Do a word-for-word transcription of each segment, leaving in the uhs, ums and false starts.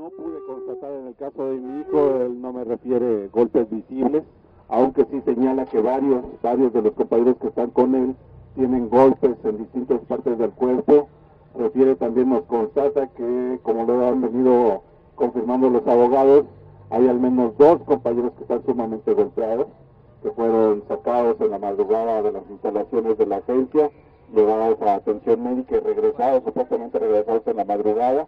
No pude constatar en el caso de mi hijo, él no me refiere golpes visibles, aunque sí señala que varios, varios de los compañeros que están con él tienen golpes en distintas partes del cuerpo. Refiere también, nos constata que, como lo han venido confirmando los abogados, hay al menos dos compañeros que están sumamente golpeados, que fueron sacados en la madrugada de las instalaciones de la agencia, llevados a atención médica y regresados, supuestamente regresados en la madrugada.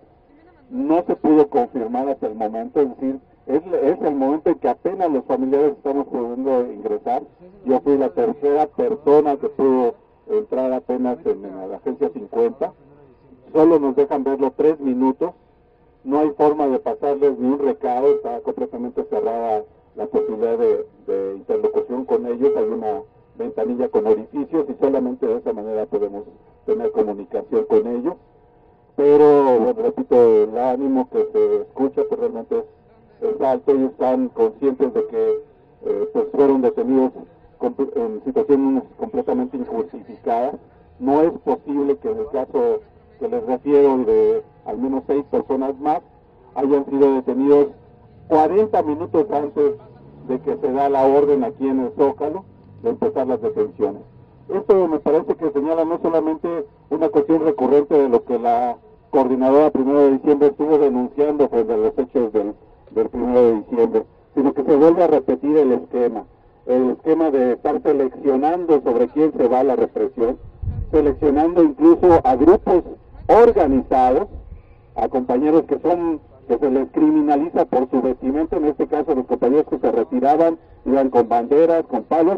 No se pudo confirmar hasta el momento, es decir, es, es el momento en que apenas los familiares estamos pudiendo ingresar. Yo fui la tercera persona que pudo entrar apenas en, en la agencia cincuenta. Solo nos dejan verlo tres minutos. No hay forma de pasarles ni un recado, está completamente cerrada la posibilidad de, de interlocución con ellos. Hay una ventanilla con orificios y solamente de esa manera podemos tener comunicación con ellos. Pero, bueno, repito, el ánimo que se escucha pues realmente es, es alto. Ellos están conscientes de que eh, pues fueron detenidos en situaciones completamente injustificadas. No es posible que en el caso que les refiero de al menos seis personas más hayan sido detenidos cuarenta minutos antes de que se da la orden aquí en el Zócalo de empezar las detenciones. Esto me parece que señala no solamente una cuestión recurrente de lo que la coordinadora primero de diciembre estuvo denunciando frente a los hechos del, del primero de diciembre, sino que se vuelve a repetir el esquema, el esquema de estar seleccionando sobre quién se va la represión, seleccionando incluso a grupos organizados, a compañeros que son que se les criminaliza por su vestimenta, en este caso los compañeros que se retiraban, iban con banderas, con palos,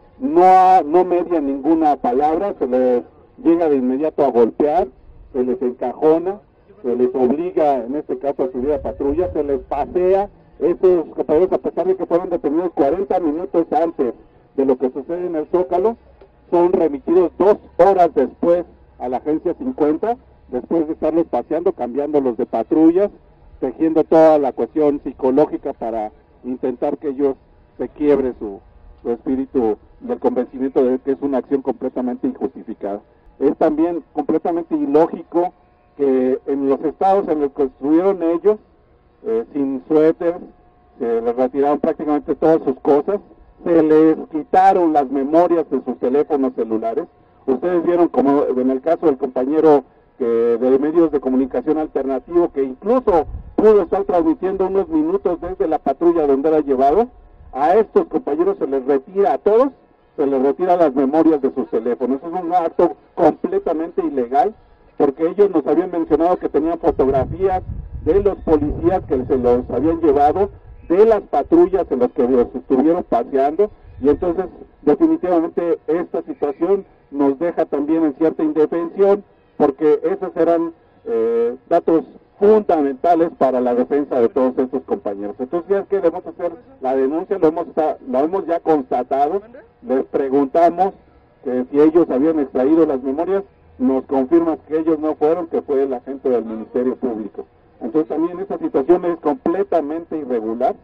no, no median ninguna palabra, se les llega de inmediato a golpear, se les encajona, se les obliga, en este caso a subir a patrulla, se les pasea. Esos compañeros, a pesar de que fueron detenidos cuarenta minutos antes de lo que sucede en el Zócalo, son remitidos dos horas después a la agencia cincuenta, después de estarlos paseando, cambiándolos de patrullas, tejiendo toda la cuestión psicológica para intentar que ellos se quiebre su, su espíritu del convencimiento de que es una acción completamente injustificada. Es también completamente ilógico que en los estados en los que estuvieron ellos, eh, sin suéter, se les retiraron prácticamente todas sus cosas, se les quitaron las memorias de sus teléfonos celulares. Ustedes vieron como en el caso del compañero que de medios de comunicación alternativo, que incluso pudo estar transmitiendo unos minutos desde la patrulla donde era llevado, a estos compañeros se les retira a todos, se les retira las memorias de sus teléfonos. Eso es un acto completamente ilegal, porque ellos nos habían mencionado que tenían fotografías de los policías que se los habían llevado, de las patrullas en las que los estuvieron paseando, y entonces definitivamente esta situación nos deja también en cierta indefensión, porque esos eran eh, datos fundamentales para la defensa de todos estos compañeros. Entonces ya es que debemos hacer la denuncia, lo hemos, lo hemos ya constatado, les preguntamos que si ellos habían extraído las memorias, nos confirman que ellos no fueron, que fue el agente del Ministerio Público. Entonces también esta situación es completamente irregular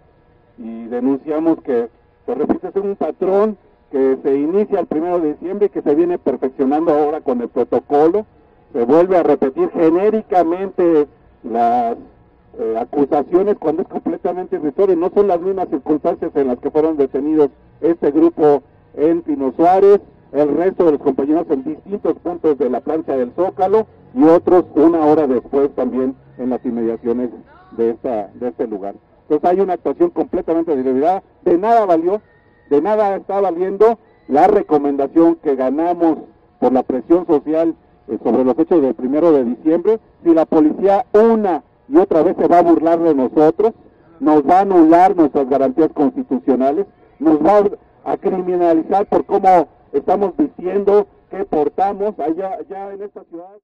y denunciamos que, se repite, es un patrón que se inicia el primero de diciembre y que se viene perfeccionando ahora con el protocolo. Se vuelve a repetir genéricamente las eh, acusaciones cuando es completamente irrisorio. No son las mismas circunstancias en las que fueron detenidos este grupo en Pino Suárez, el resto de los compañeros en distintos puntos de la plancha del Zócalo y otros una hora después también en las inmediaciones de, esta, de este lugar. Entonces hay una actuación completamente deliberada. De nada valió, de nada está valiendo la recomendación que ganamos por la presión social eh, sobre los hechos del primero de diciembre. Si la policía una y otra vez se va a burlar de nosotros, nos va a anular nuestras garantías constitucionales, nos va a criminalizar por cómo estamos diciendo que portamos allá, allá en esta ciudad.